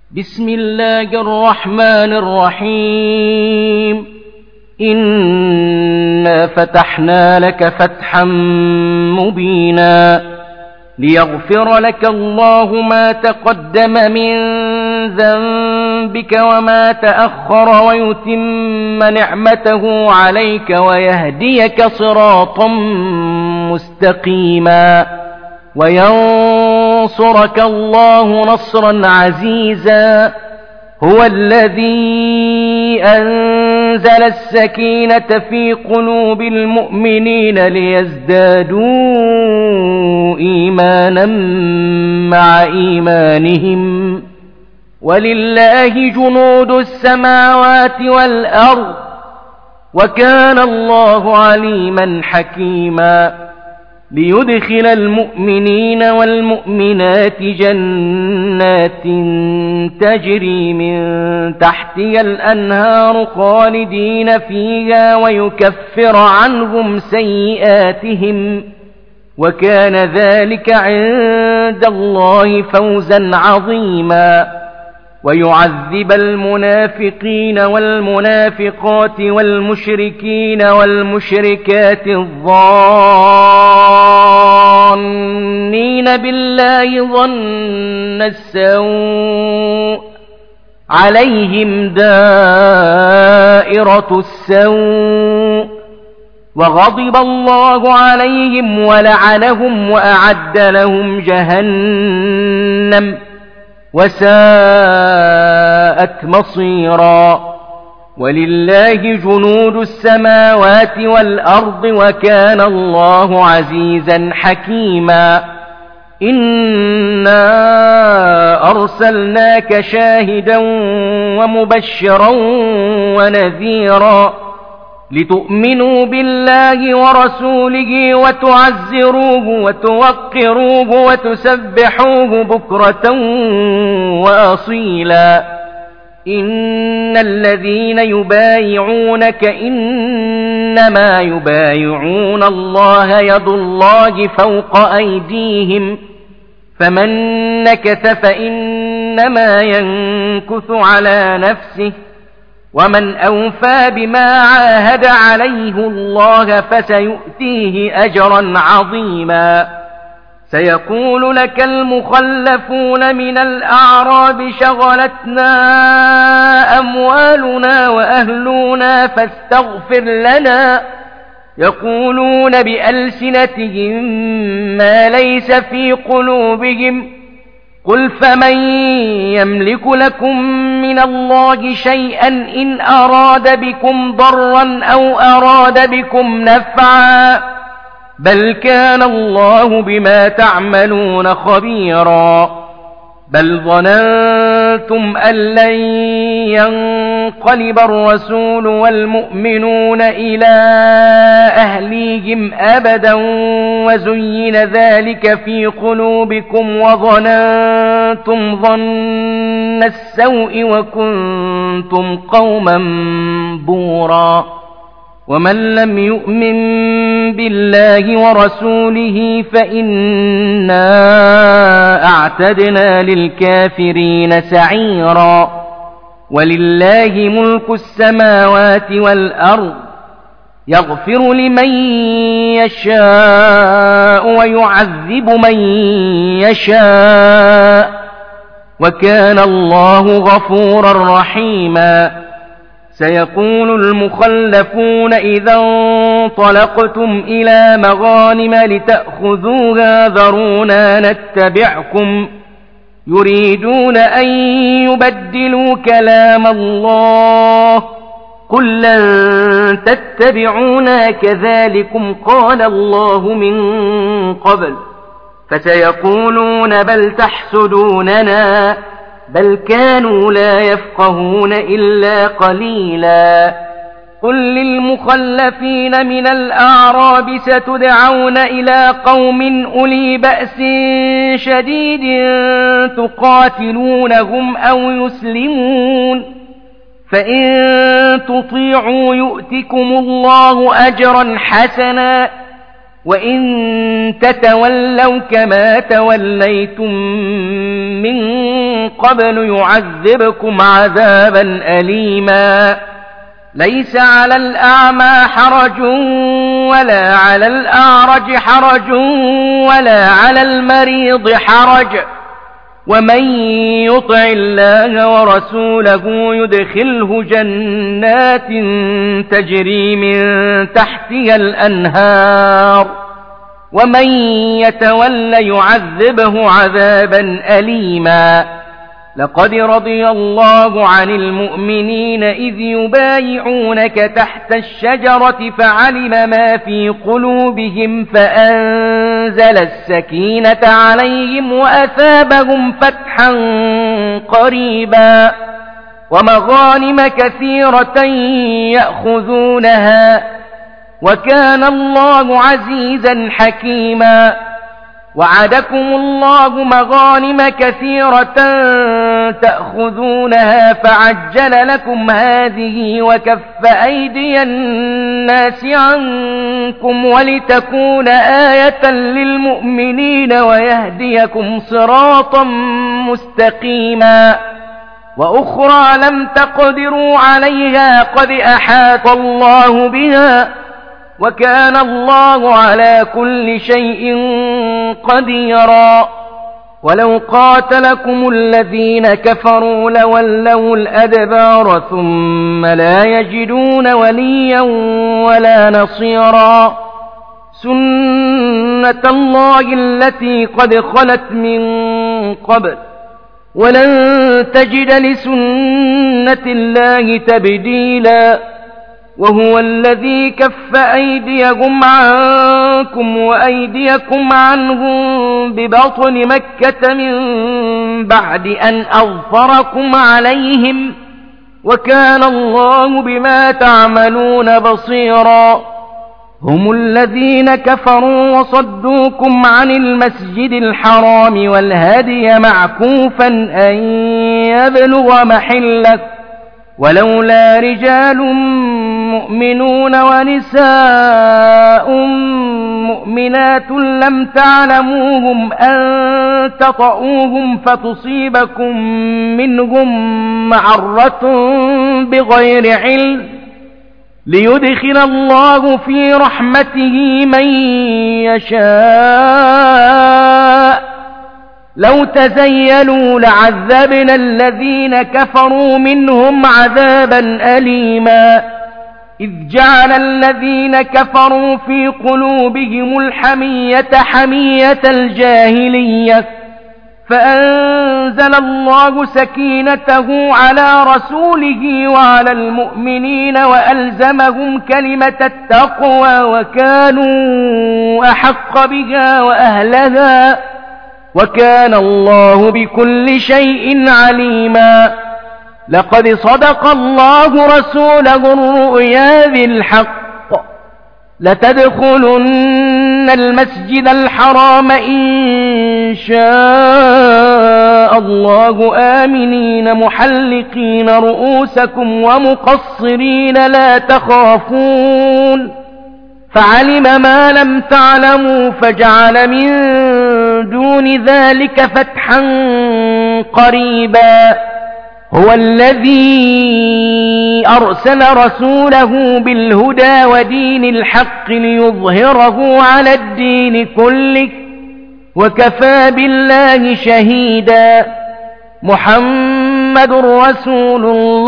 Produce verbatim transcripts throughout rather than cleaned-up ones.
بسم الله الرحمن الرحيم. إنا فتحنا لك فتحا مبينا ليغفر لك الله ما تقدم من ذنبك وما تأخر ويتم نعمته عليك ويهديك صراطا مستقيما وينصرك الله نصرا عزيزا. هو الذي أنزل السكينة في قلوب المؤمنين ليزدادوا إيمانا مع إيمانهم ولله جنود السماوات والأرض وكان الله عليما حكيما. ليدخل المؤمنين والمؤمنات جنات تجري من تحتها الأنهار خالدين فيها ويكفر عنهم سيئاتهم وكان ذلك عند الله فوزا عظيما. ويعذب المنافقين والمنافقات والمشركين والمشركات الظانين بالله ظن السوء عليهم دائرة السوء وغضب الله عليهم ولعنهم وأعد لهم جهنم وساءت مصيرا. ولله جنود السماوات والأرض وكان الله عزيزا حكيما. إنا أرسلناك شاهدا ومبشرا ونذيرا لتؤمنوا بالله ورسوله وتعزروه وتوقروه وتسبحوه بكرة وأصيلا. إن الذين يبايعونك إنما يبايعون الله يد الله فوق أيديهم فمن نكث فإنما ينكث على نفسه ومن أوفى بما عاهد عليه الله فسيؤتيه أجرا عظيما. سيقول لك المخلفون من الأعراب شغلتنا أموالنا وأهلنا فاستغفر لنا يقولون بألسنتهم ما ليس في قلوبهم قل فمن يملك لكم من الله شيئا إن أراد بكم ضرا أو أراد بكم نفعا بل كان الله بما تعملون خبيرا. بل ظننتم أن لن ينقلب الرسول والمؤمنون إلى أهليهم أبدا وزين ذلك في قلوبكم وظننتم ظن السوء وكنتم قوما بورا. ومن لم يؤمن بالله ورسوله فإنا أعتدنا للكافرين سعيرا. ولله ملك السماوات والأرض يغفر لمن يشاء ويعذب من يشاء وكان الله غفورا رحيما. سيقول المخلفون إذا انطلقتم إلى مغانم لتأخذوها ذرونا نتبعكم يريدون أن يبدلوا كلام الله قل لن تتبعونا كذلكم قال الله من قبل فسيقولون بل تحسدوننا بل كانوا لا يفقهون إلا قليلا. قل للمخلفين من الأعراب ستدعون إلى قوم أولي بأس شديد تقاتلونهم أو يسلمون فإن تطيعوا يؤتكم الله أجرا حسنا وإن تتولوا كما توليتم من قبل يعذبكم عذابا أليما ليس على الأعمى حرج ولا على الأعرج حرج ولا على المريض حرج ومن يطع الله ورسوله يدخله جنات تجري من تحتها الأنهار ومن يتول يعذبه عذابا أليما لقد رضي الله عن المؤمنين إذ يبايعونك تحت الشجرة فعلم ما في قلوبهم فأنزل السكينة عليهم وأثابهم فتحا قريبا ومغانم كثيرة يأخذونها وكان الله عزيزا حكيما وعدكم الله مغانم كثيرة تأخذونها فعجل لكم هذه وكف أيدي الناس عنكم ولتكون آية للمؤمنين ويهديكم صراطا مستقيما وأخرى لم تقدروا عليها قد أحاط الله بها وكان الله على كل شيء قديرا ولو قاتلكم الذين كفروا لولوا الأدبار ثم لا يجدون وليا ولا نصيرا سنة الله التي قد خلت من قبل ولن تجد لسنة الله تبديلا وهو الذي كف أيديهم عنكم وأيديكم عنهم ببطن مكة من بعد أن أظفركم عليهم وكان الله بما تعملون بصيرا هم الذين كفروا وصدوكم عن المسجد الحرام والهدي معكوفا أن يبلغ محله ولولا رجال مؤمنون ونساء مؤمنات لم تعلموهم أن تطؤوهم فتصيبكم منهم معرة بغير علم ليدخل الله في رحمته من يشاء لو تزيلوا لعذبنا الذين كفروا منهم عذابا أليما إذ جعل الذين كفروا في قلوبهم الحمية حمية الجاهلية فأنزل الله سكينته على رسوله وعلى المؤمنين وألزمهم كلمة التقوى وكانوا أحق بها وأهلها وكان الله بكل شيء عليما لقد صدق الله رسوله الرؤيا بالحق لتدخلن المسجد الحرام إن شاء الله آمنين محلقين رؤوسكم ومقصرين لا تخافون فعلم ما لم تعلموا فجعل من دون ذلك فتحا قريبا هو الذي أرسل رسوله بالهدى ودين الحق ليظهره على الدين كله وكفى بالله شهيدا محمد رسول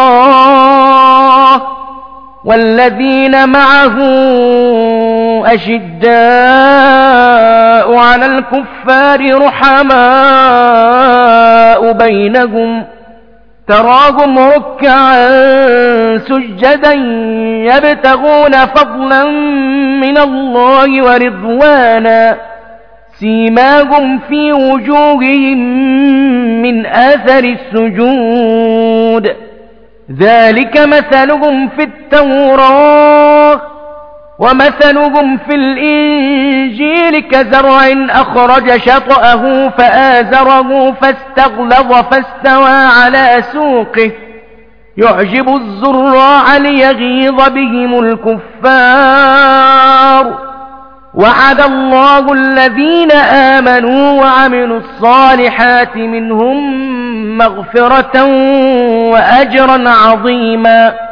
الله والذين معه أشداء على الكفار رحماء بينهم تراهم ركعا سجدا يبتغون فضلا من الله ورضوانا سيماهم في وجوههم من آثر السجود ذلك مثلهم في التوراة ومثلهم في الإنجيل كزرع أخرج شطأه فآزره فاستغلظ فاستوى على سوقه يعجب الزراع ليغيظ بهم الكفار وعد الله الذين آمنوا وعملوا الصالحات منهم مغفرة وأجرا عظيما.